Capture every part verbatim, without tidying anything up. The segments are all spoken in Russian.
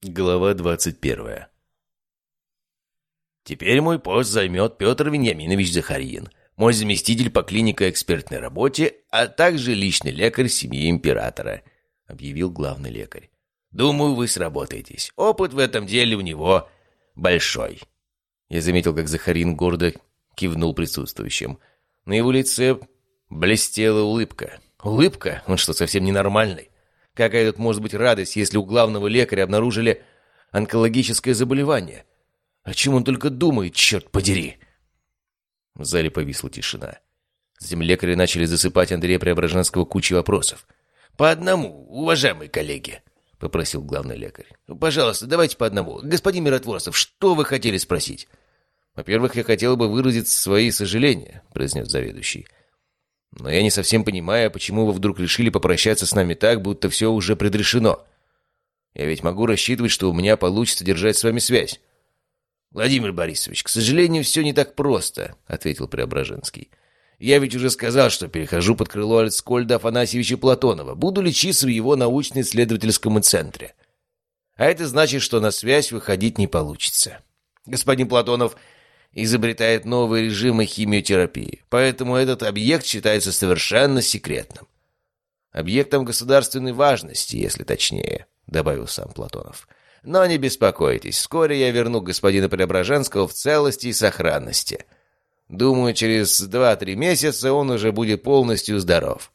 Глава двадцать первая. Теперь мой пост займет Петр Вениаминович Захарьин, мой заместитель по клинико-экспертной работе, а также личный лекарь семьи императора, объявил главный лекарь. Думаю, вы сработаетесь. Опыт в этом деле у него большой. Я заметил, как Захарьин гордо кивнул присутствующим. На его лице блестела улыбка. Улыбка? Он что, совсем ненормальный? Какая тут может быть радость, если у главного лекаря обнаружили онкологическое заболевание? О чем он только думает, черт подери? В зале повисла тишина. Затем лекари начали засыпать Андрея Преображенского кучей вопросов. «По одному, уважаемые коллеги», — попросил главный лекарь. «Пожалуйста, давайте по одному. Господин Миротворцев, что вы хотели спросить?» «Во-первых, я хотел бы выразить свои сожаления», — произнес заведующий. «Но я не совсем понимаю, почему вы вдруг решили попрощаться с нами так, будто все уже предрешено. Я ведь могу рассчитывать, что у меня получится держать с вами связь». «Владимир Борисович, к сожалению, все не так просто», — ответил Преображенский. «Я ведь уже сказал, что перехожу под крыло Аскольда Афанасьевича Платонова. Буду лечиться в его научно-исследовательском центре. А это значит, что на связь выходить не получится. Господин Платонов изобретает новые режимы химиотерапии, поэтому этот объект считается совершенно секретным. Объектом государственной важности, если точнее», — добавил сам Платонов. «Но не беспокойтесь, вскоре я верну господина Преображенского в целости и сохранности. Думаю, через два-три месяца он уже будет полностью здоров».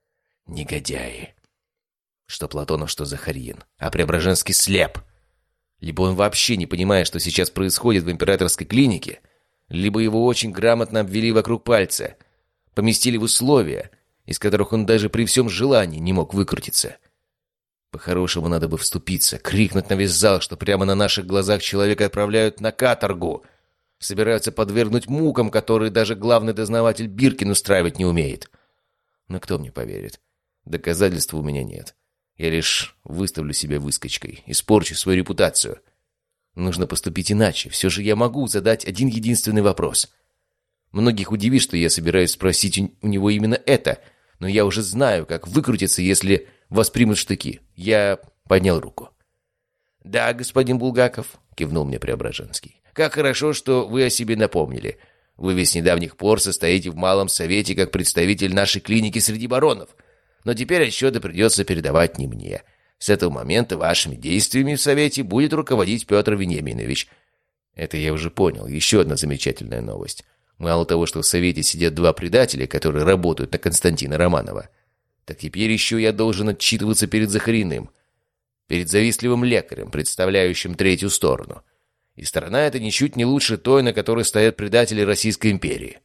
Негодяи. Что Платонов, что Захарьин. А Преображенский слеп. Либо он вообще не понимает, что сейчас происходит в императорской клинике, либо его очень грамотно обвели вокруг пальца, поместили в условия, из которых он даже при всем желании не мог выкрутиться. По-хорошему надо бы вступиться, крикнуть на весь зал, что прямо на наших глазах человека отправляют на каторгу, собираются подвергнуть мукам, которые даже главный дознаватель Биркин устраивать не умеет. Но кто мне поверит? Доказательств у меня нет. Я лишь выставлю себя выскочкой, испорчу свою репутацию. Нужно поступить иначе. Все же я могу задать один единственный вопрос. Многих удивит, что я собираюсь спросить у него именно это, но я уже знаю, как выкрутиться, если воспримут штыки. Я поднял руку. «Да, господин Булгаков», — кивнул мне Преображенский. «Как хорошо, что вы о себе напомнили. Вы ведь с недавних пор состоите в Малом Совете как представитель нашей клиники среди баронов. Но теперь отчеты придется передавать не мне. С этого момента вашими действиями в Совете будет руководить Петр Вениаминович». Это я уже понял. Еще одна замечательная новость. Мало того, что в Совете сидят два предателя, которые работают на Константина Романова, так теперь еще я должен отчитываться перед Захариным, перед завистливым лекарем, представляющим третью сторону. И сторона эта ничуть не лучше той, на которой стоят предатели Российской империи.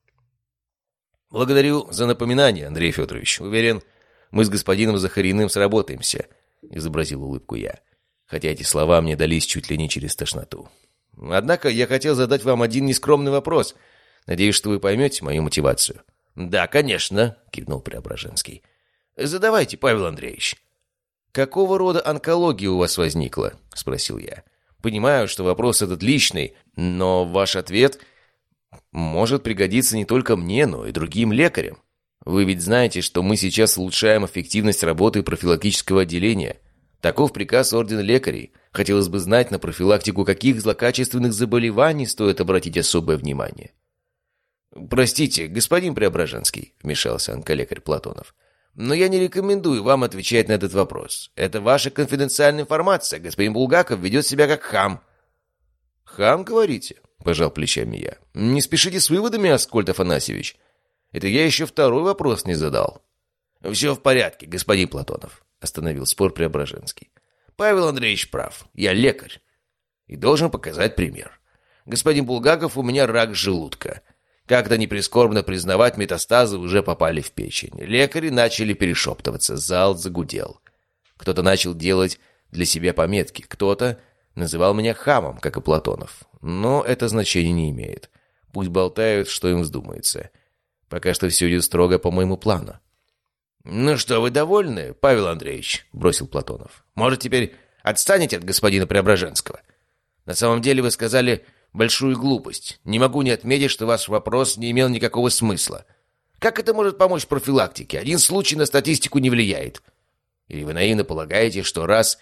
«Благодарю за напоминание, Андрей Федорович. Уверен, мы с господином Захариным сработаемся», — изобразил улыбку я, хотя эти слова мне дались чуть ли не через тошноту. «Однако я хотел задать вам один нескромный вопрос. Надеюсь, что вы поймете мою мотивацию». «Да, конечно», — кивнул Преображенский. «Задавайте, Павел Андреевич». «Какого рода онкология у вас возникла?» — спросил я. «Понимаю, что вопрос этот личный, но ваш ответ может пригодиться не только мне, но и другим лекарям. Вы ведь знаете, что мы сейчас улучшаем эффективность работы профилактического отделения. Таков приказ Ордена лекарей. Хотелось бы знать, на профилактику каких злокачественных заболеваний стоит обратить особое внимание». «Простите, господин Преображенский», — вмешался онколекарь Платонов, «но я не рекомендую вам отвечать на этот вопрос. Это ваша конфиденциальная информация. Господин Булгаков ведет себя как хам». «Хам, говорите?» — пожал плечами я. «Не спешите с выводами, Аскольд Афанасьевич. Это я еще второй вопрос не задал». «Все в порядке, господин Платонов», — остановил спор Преображенский. «Павел Андреевич прав. Я лекарь и должен показать пример. Господин Булгаков, у меня рак желудка. Как-то не прискорбно признавать, метастазы уже попали в печень. Лекари начали перешептываться, зал загудел. Кто-то начал делать для себя пометки, кто-то называл меня хамом, как и Платонов. Но это значения не имеет. Пусть болтают, что им вздумается. Пока что все идет строго по моему плану. «Ну что, вы довольны, Павел Андреевич?» — бросил Платонов. «Может, теперь отстанете от господина Преображенского? На самом деле вы сказали большую глупость. Не могу не отметить, что ваш вопрос не имел никакого смысла. Как это может помочь профилактике? Один случай на статистику не влияет. Или вы наивно полагаете, что раз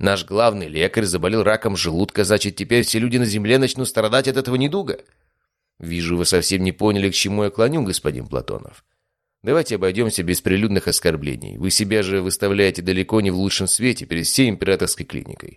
Наш главный лекарь заболел раком желудка, значит, теперь все люди на земле начнут страдать от этого недуга? Вижу, вы совсем не поняли, к чему я клоню, господин Платонов. Давайте обойдемся без прилюдных оскорблений. Вы себя же выставляете далеко не в лучшем свете перед всей императорской клиникой.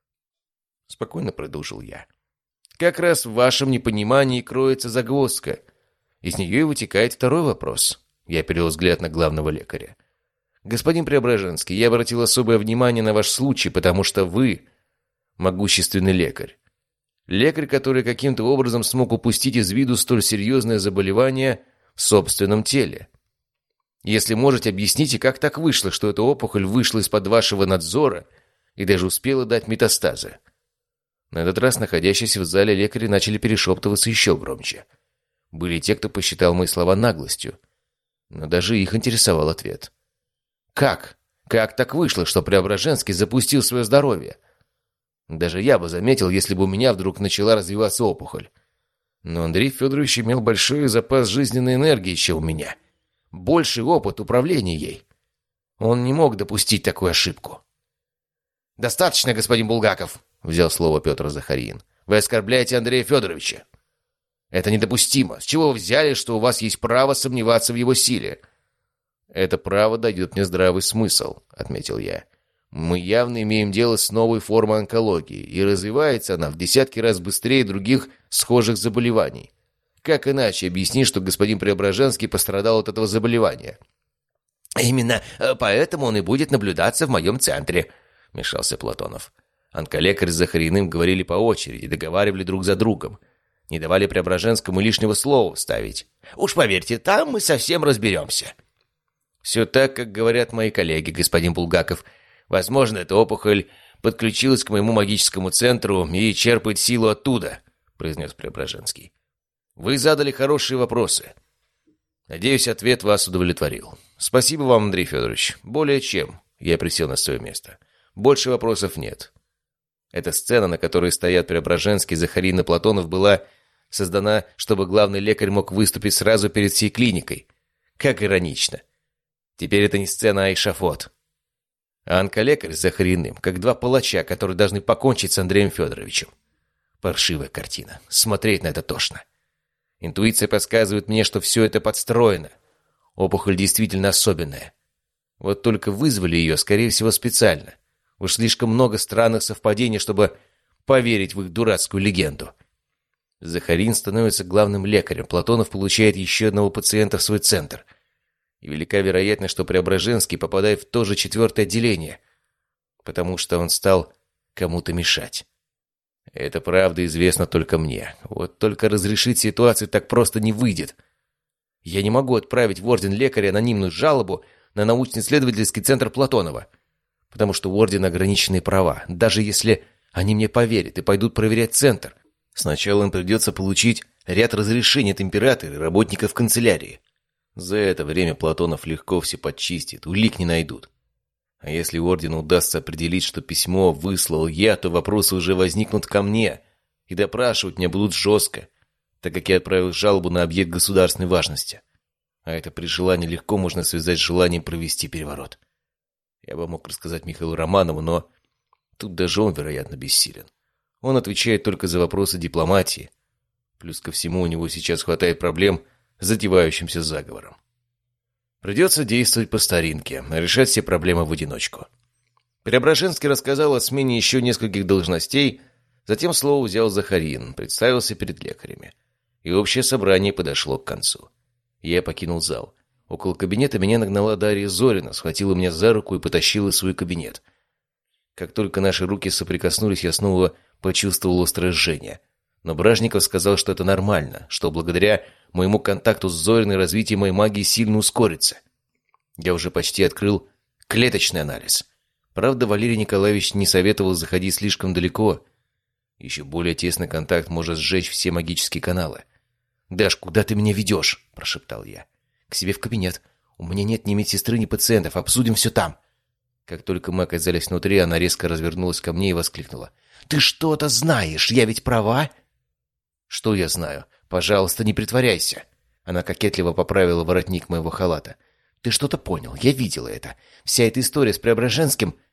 Спокойно продолжил я. Как раз в вашем непонимании кроется загвоздка. Из нее и вытекает второй вопрос. Я перевел взгляд на главного лекаря. Господин Преображенский, я обратил особое внимание на ваш случай, потому что вы могущественный лекарь. Лекарь, который каким-то образом смог упустить из виду столь серьезное заболевание в собственном теле. Если можете, объясните, как так вышло, что эта опухоль вышла из-под вашего надзора и даже успела дать метастазы. На этот раз находящиеся в зале лекари начали перешептываться еще громче. Были те, кто посчитал мои слова наглостью, но даже их интересовал ответ. Как? Как так вышло, что Преображенский запустил свое здоровье? Даже я бы заметил, если бы у меня вдруг начала развиваться опухоль. Но Андрей Федорович имел большой запас жизненной энергии, чем у меня. Больший опыт управления ей. Он не мог допустить такую ошибку. «Достаточно, господин Булгаков», — взял слово Петр Захарьин. «Вы оскорбляете Андрея Федоровича. Это недопустимо. С чего вы взяли, что у вас есть право сомневаться в его силе?» «Это право дает мне здравый смысл», — отметил я. «Мы явно имеем дело с новой формой онкологии, и развивается она в десятки раз быстрее других схожих заболеваний. Как иначе объяснить, что господин Преображенский пострадал от этого заболевания?» «Именно поэтому он и будет наблюдаться в моем центре», — вмешался Платонов. Онколекарь с Захариным говорили по очереди, договаривали друг за другом. Не давали Преображенскому лишнего слова вставить. «Уж поверьте, там мы совсем разберемся». «Все так, как говорят мои коллеги, господин Булгаков. Возможно, эта опухоль подключилась к моему магическому центру и черпает силу оттуда», — произнес Преображенский. «Вы задали хорошие вопросы. Надеюсь, ответ вас удовлетворил. Спасибо вам, Андрей Федорович. Более чем». Я присел на свое место. «Больше вопросов нет». Эта сцена, на которой стоят Преображенский, Захарин и Платонов, была создана, чтобы главный лекарь мог выступить сразу перед всей клиникой. Как иронично. Теперь это не сцена, а эшафот. А онколекарь с Захариным, как два палача, которые должны покончить с Андреем Федоровичем. Паршивая картина. Смотреть на это тошно. Интуиция подсказывает мне, что все это подстроено. Опухоль действительно особенная. Вот только вызвали ее, скорее всего, специально. Уж слишком много странных совпадений, чтобы поверить в их дурацкую легенду. Захарин становится главным лекарем, Платонов получает еще одного пациента в свой центр. И велика вероятность, что Преображенский попадает в то же четвертое отделение, потому что он стал кому-то мешать. Это правда известно только мне. Вот только разрешить ситуацию так просто не выйдет. Я не могу отправить в Орден лекаря анонимную жалобу на научно-исследовательский центр Платонова, потому что у Ордена ограниченные права, даже если они мне поверят и пойдут проверять центр. Сначала им придется получить ряд разрешений от императора и работников канцелярии. За это время Платонов легко все подчистит, улик не найдут. А если Ордену удастся определить, что письмо выслал я, то вопросы уже возникнут ко мне, и допрашивать меня будут жестко, так как я отправил жалобу на объект государственной важности. А это при желании легко можно связать с желанием провести переворот. Я бы мог рассказать Михаилу Романову, но тут даже он, вероятно, бессилен. Он отвечает только за вопросы дипломатии. Плюс ко всему у него сейчас хватает проблем с затевающимся заговором. Придется действовать по старинке, решать все проблемы в одиночку. Преображенский рассказал о смене еще нескольких должностей, затем слово взял Захарин, представился перед лекарями. И общее собрание подошло к концу. Я покинул зал. Около кабинета меня нагнала Дарья Зорина, схватила меня за руку и потащила в свой кабинет. Как только наши руки соприкоснулись, я снова почувствовал острое жжение. Но Бражников сказал, что это нормально, что благодаря моему контакту с Зориной развитие моей магии сильно ускорится. Я уже почти открыл клеточный анализ. Правда, Валерий Николаевич не советовал заходить слишком далеко. Еще более тесный контакт может сжечь все магические каналы. «Даш, куда ты меня ведешь?» – прошептал я. «К себе в кабинет. У меня нет ни медсестры, ни пациентов. Обсудим все там». Как только мы оказались внутри, она резко развернулась ко мне и воскликнула. «Ты что-то знаешь? Я ведь права?» «Что я знаю? Пожалуйста, не притворяйся». Она кокетливо поправила воротник моего халата. «Ты что-то понял. Я видела это. Вся эта история с Преображенским...»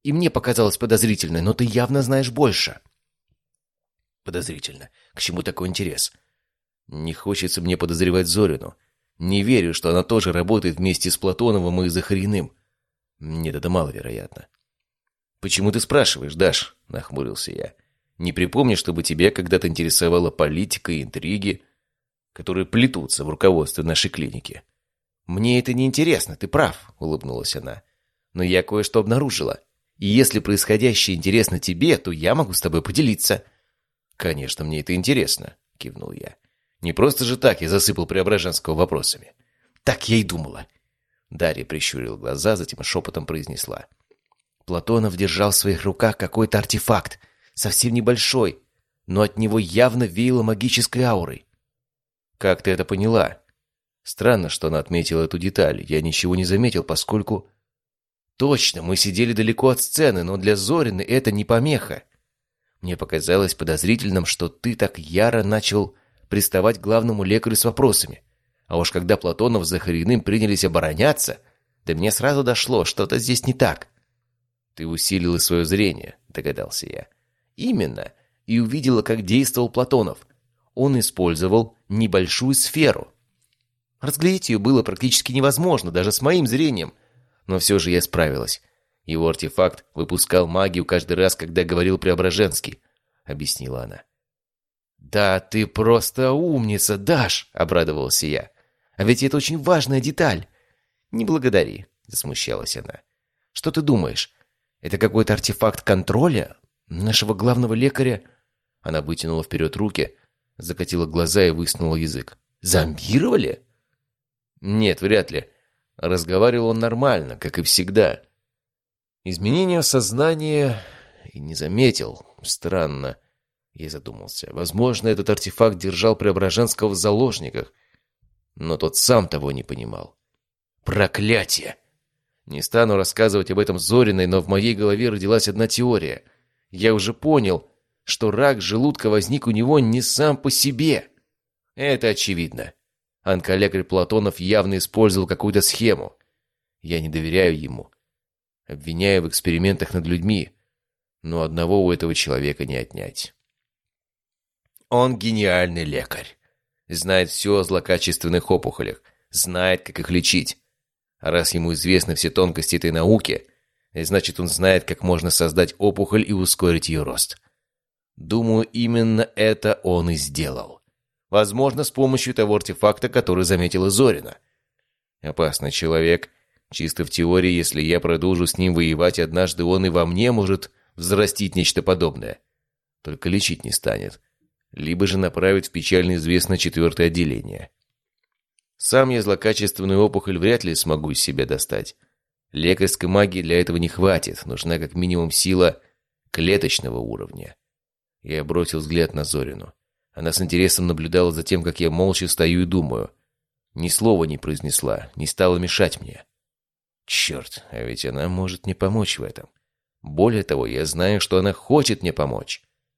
И мне показалось подозрительно, но ты явно знаешь больше». «Подозрительно. К чему такой интерес?» «Не хочется мне подозревать Зорину. Не верю, что она тоже работает вместе с Платоновым и Захариным. Нет, это маловероятно». «Почему ты спрашиваешь, Даш?» — нахмурился я. «Не припомню, чтобы тебя когда-то интересовала политика и интриги, которые плетутся в руководстве нашей клиники». «Мне это не интересно, ты прав», — улыбнулась она. «Но я кое-что обнаружила. И если происходящее интересно тебе, то я могу с тобой поделиться». «Конечно, мне это интересно», — кивнул я. «Не просто же так я засыпал Преображенского вопросами». «Так я и думала». Дарья прищурила глаза, затем шепотом произнесла. «Платонов держал в своих руках какой-то артефакт, совсем небольшой, но от него явно веяло магической аурой». «Как ты это поняла?» Странно, что она отметила эту деталь. Я ничего не заметил, поскольку... «Точно, мы сидели далеко от сцены, но для Зорины это не помеха. Мне показалось подозрительным, что ты так яро начал приставать к главному лекарю с вопросами. А уж когда Платонов с Захариным принялись обороняться, до меня сразу дошло, что-то здесь не так». «Ты усилила свое зрение», — догадался я. «Именно. И увидела, как действовал Платонов. Он использовал небольшую сферу. Разглядеть ее было практически невозможно, даже с моим зрением. Но все же я справилась. Его артефакт выпускал магию каждый раз, когда говорил Преображенский», — объяснила она. «Да ты просто умница, Даш!» — обрадовался я. «А ведь это очень важная деталь». «Не благодари», — засмущалась она. «Что ты думаешь? Это какой-то артефакт контроля нашего главного лекаря?» Она вытянула вперед руки, закатила глаза и высунула язык. «Зомбировали?» «Нет, вряд ли. Разговаривал он нормально, как и всегда. Изменения в сознании и не заметил. Странно». Я задумался. Возможно, этот артефакт держал Преображенского в заложниках, но тот сам того не понимал. «Проклятие!» Не стану рассказывать об этом Зориной, но в моей голове родилась одна теория. Я уже понял, что рак желудка возник у него не сам по себе. Это очевидно. Онколекарь Платонов явно использовал какую-то схему. Я не доверяю ему. Обвиняю в экспериментах над людьми, но одного у этого человека не отнять. Он гениальный лекарь. Знает все о злокачественных опухолях, знает, как их лечить. А раз ему известны все тонкости этой науки, значит, он знает, как можно создать опухоль и ускорить ее рост. Думаю, именно это он и сделал. Возможно, с помощью того артефакта, который заметила Зорина. Опасный человек. Чисто в теории, если я продолжу с ним воевать, однажды он и во мне может взрастить нечто подобное. Только лечить не станет. Либо же направить в печально известное четвертое отделение. Сам я злокачественную опухоль вряд ли смогу из себя достать. Лекарской магии для этого не хватит. Нужна как минимум сила клеточного уровня. Я бросил взгляд на Зорину. Она с интересом наблюдала за тем, как я молча стою и думаю. Ни слова не произнесла, не стала мешать мне. Черт, а ведь она может мне помочь в этом. Более того, я знаю, что она хочет мне помочь.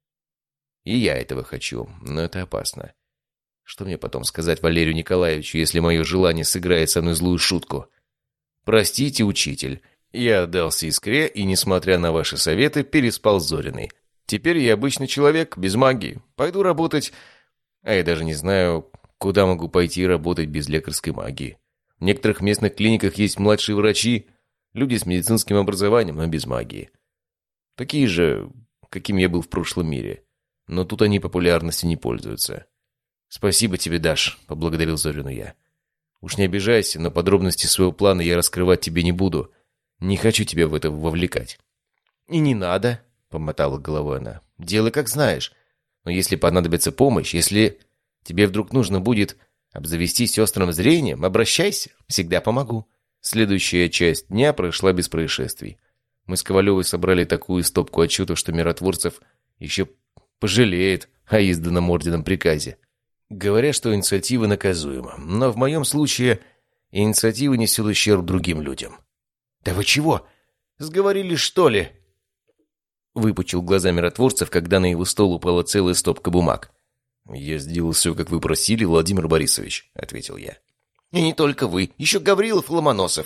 И я этого хочу, но это опасно. Что мне потом сказать Валерию Николаевичу, если мое желание сыграет со мной злую шутку? Простите, учитель, я отдался искре и, несмотря на ваши советы, переспал с Зориной. Теперь я обычный человек, без магии. Пойду работать... А я даже не знаю, куда могу пойти работать без лекарской магии. В некоторых местных клиниках есть младшие врачи, люди с медицинским образованием, но без магии. Такие же, каким я был в прошлом мире. Но тут они популярностью не пользуются. «Спасибо тебе, Даш», — поблагодарил Зорину я. «Уж не обижайся, но подробности своего плана я раскрывать тебе не буду. Не хочу тебя в это вовлекать». «И не надо», — помотала головой она. «Делай, как знаешь. Но если понадобится помощь, если тебе вдруг нужно будет обзавестись острым зрением, обращайся, всегда помогу». Следующая часть дня прошла без происшествий. Мы с Ковалевой собрали такую стопку отчетов, что Миротворцев еще пожалеет о изданном орденом приказе. Говорят, что инициатива наказуема, но в моем случае инициатива несет ущерб другим людям. «Да вы чего? Сговорились, что ли?» Выпучил глаза Миротворцев, когда на его стол упала целая стопка бумаг. «Я сделал все, как вы просили, Владимир Борисович», — ответил я. «И не только вы, еще Гаврилов и Ломоносов.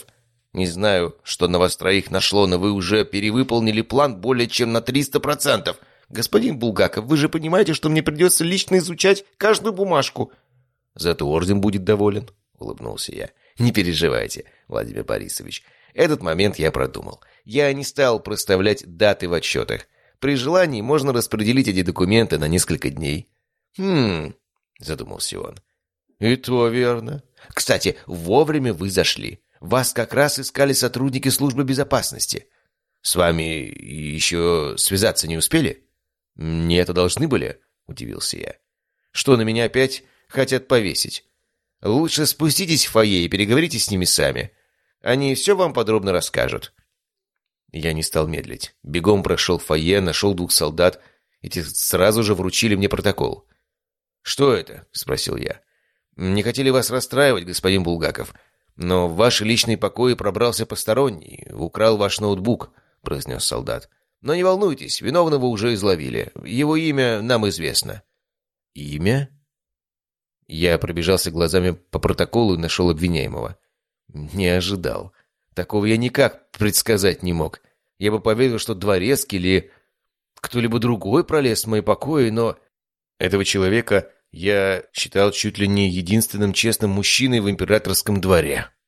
Не знаю, что на вас троих нашло, но вы уже перевыполнили план более чем на триста процентов. Господин Булгаков, вы же понимаете, что мне придется лично изучать каждую бумажку. Зато орден будет доволен, улыбнулся я. Не переживайте, Владимир Борисович. Этот момент я продумал. Я не стал проставлять даты в отчетах. При желании можно распределить эти документы на несколько дней. Хм, задумался он. И то верно. Кстати, вовремя вы зашли. Вас как раз искали сотрудники службы безопасности. С вами еще связаться не успели? Нет, а должны были, удивился я. Что, на меня опять хотят повесить? Лучше спуститесь в фойе и переговорите с ними сами. Они все вам подробно расскажут. Я не стал медлить. Бегом прошел в фойе, нашел двух солдат. Эти сразу же вручили мне протокол. «Что это?» — спросил я. «Не хотели вас расстраивать, господин Булгаков, но в ваши личные покои пробрался посторонний, украл ваш ноутбук», — произнес солдат. «Но не волнуйтесь, виновного уже изловили. Его имя нам известно». «Имя?» Я пробежался глазами по протоколу и нашел обвиняемого. Не ожидал. Такого я никак предсказать не мог. Я бы поверил, что дворецкий или кто-либо другой пролез в мои покои, но этого человека я считал чуть ли не единственным честным мужчиной в императорском дворе.